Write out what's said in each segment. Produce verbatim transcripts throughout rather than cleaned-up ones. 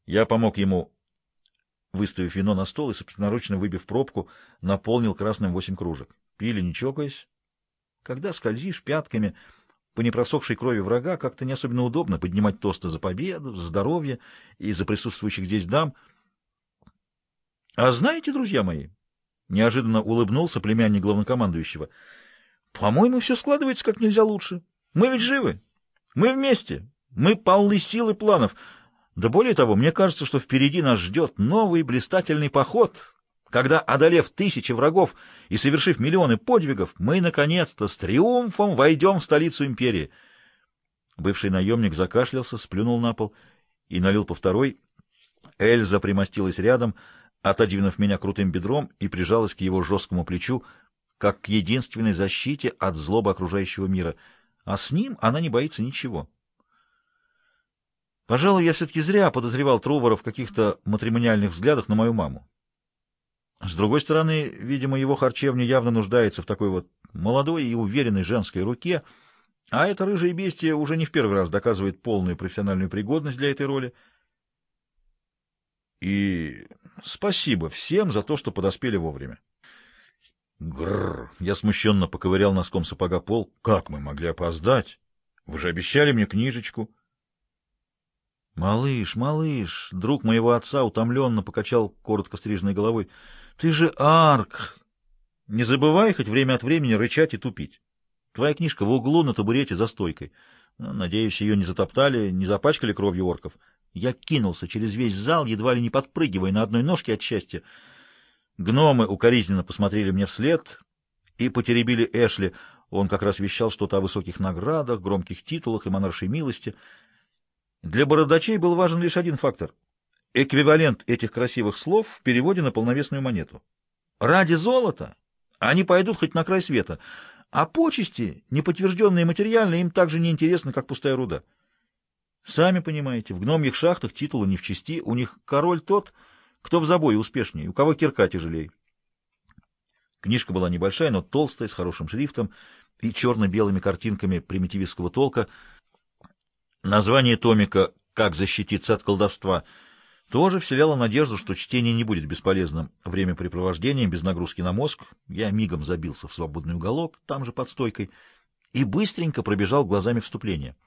Я помог ему, выставив вино на стол и собственноручно выбив пробку, наполнил красным восемь кружек. Пили, не чокаясь. Когда скользишь пятками по непросохшей крови врага, как-то не особенно удобно поднимать тосты за победу, за здоровье и за присутствующих здесь дам. — А знаете, друзья мои, — неожиданно улыбнулся племянник главнокомандующего, — по-моему, все складывается как нельзя лучше. Мы ведь живы. Мы вместе. Мы полны сил и планов. Да более того, мне кажется, что впереди нас ждет новый блистательный поход, когда, одолев тысячи врагов и совершив миллионы подвигов, мы, наконец-то, с триумфом войдем в столицу империи. Бывший наемник закашлялся, сплюнул на пол и налил по второй. Эльза примостилась рядом, отодвинув меня крутым бедром, и прижалась к его жесткому плечу, как к единственной защите от злобы окружающего мира. А с ним она не боится ничего. Пожалуй, я все-таки зря подозревал Трувора в каких-то матримониальных взглядах на мою маму. С другой стороны, видимо, его харчевня явно нуждается в такой вот молодой и уверенной женской руке, а это рыжее бестие уже не в первый раз доказывает полную профессиональную пригодность для этой роли. И спасибо всем за то, что подоспели вовремя. Грррр! Я смущенно поковырял носком сапога пол. Как мы могли опоздать? Вы же обещали мне книжечку. Малыш, малыш, друг моего отца утомленно покачал коротко стриженной головой. Ты же Арк! Не забывай хоть время от времени рычать и тупить. Твоя книжка в углу на табурете за стойкой. Надеюсь, ее не затоптали, не запачкали кровью орков. Я кинулся через весь зал, едва ли не подпрыгивая на одной ножке от счастья. Гномы укоризненно посмотрели мне вслед и потеребили Эшли. Он как раз вещал что-то о высоких наградах, громких титулах и монаршей милости. Для бородачей был важен лишь один фактор — эквивалент этих красивых слов в переводе на полновесную монету. Ради золота они пойдут хоть на край света, а почести, неподтвержденные материально, им так же неинтересны, как пустая руда. Сами понимаете, в гномьих шахтах титулы не в чести, у них король тот, кто в забое успешнее, у кого кирка тяжелее. Книжка была небольшая, но толстая, с хорошим шрифтом и черно-белыми картинками примитивистского толка. Название томика «Как защититься от колдовства» тоже вселяло надежду, что чтение не будет бесполезным времяпрепровождением без нагрузки на мозг. Я мигом забился в свободный уголок, там же под стойкой, и быстренько пробежал глазами вступление.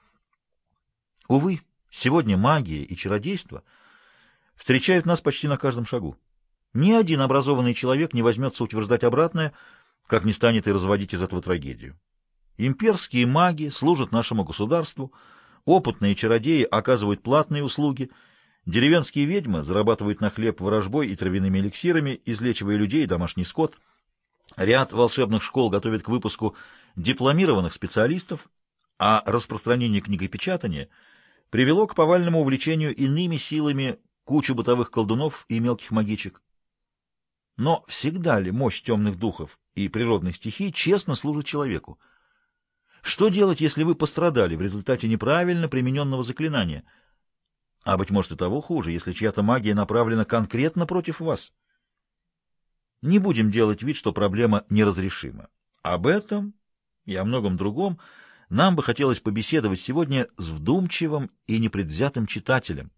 Увы, сегодня магия и чародейство встречают нас почти на каждом шагу. Ни один образованный человек не возьмется утверждать обратное, как не станет и разводить из этого трагедию. Имперские маги служат нашему государству, опытные чародеи оказывают платные услуги, деревенские ведьмы зарабатывают на хлеб ворожбой и травяными эликсирами, излечивая людей и домашний скот. Ряд волшебных школ готовит к выпуску дипломированных специалистов, а распространение книгопечатания привело к повальному увлечению иными силами кучу бытовых колдунов и мелких магичек. Но всегда ли мощь темных духов и природных стихий честно служит человеку? Что делать, если вы пострадали в результате неправильно примененного заклинания? А, быть может, и того хуже, если чья-то магия направлена конкретно против вас. Не будем делать вид, что проблема неразрешима. Об этом и о многом другом нам бы хотелось побеседовать сегодня с вдумчивым и непредвзятым читателем.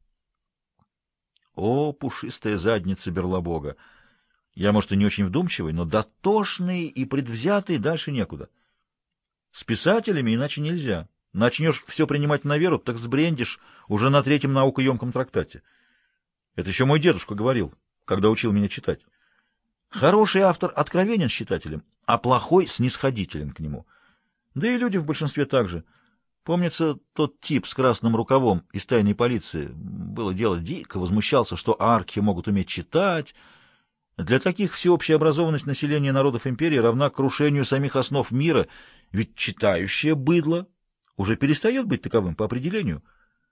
О, пушистая задница Берлобога! Я, может, и не очень вдумчивый, но дотошный и предвзятый дальше некуда. С писателями иначе нельзя. Начнешь все принимать на веру, так сбрендишь уже на третьем наукоемком трактате. Это еще мой дедушка говорил, когда учил меня читать. Хороший автор откровенен с читателем, а плохой снисходителен к нему. Да и люди в большинстве так же. Помнится, тот тип с красным рукавом из тайной полиции, было дело, дико возмущался, что архи могут уметь читать. Для таких всеобщая образованность населения народов империи равна крушению самих основ мира, ведь читающее быдло уже перестает быть таковым по определению.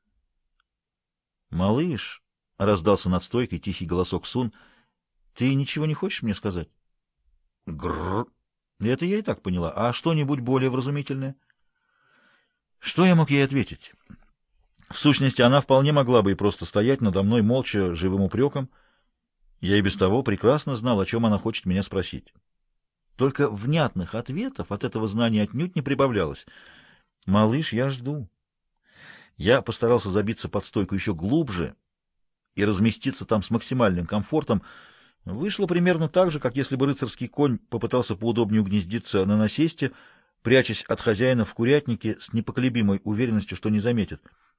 «Малыш», — раздался над стойкой тихий голосок Сун, — «ты ничего не хочешь мне сказать?» «Грррр». Это я и так поняла. А что-нибудь более вразумительное? Что я мог ей ответить? В сущности, она вполне могла бы и просто стоять надо мной молча, живым упреком. Я и без того прекрасно знал, о чем она хочет меня спросить. Только внятных ответов от этого знания отнюдь не прибавлялось. «Малыш, я жду». Я постарался забиться под стойку еще глубже и разместиться там с максимальным комфортом. Вышло примерно так же, как если бы рыцарский конь попытался поудобнее угнездиться на насесте, прячась от хозяина в курятнике с непоколебимой уверенностью, что не заметит.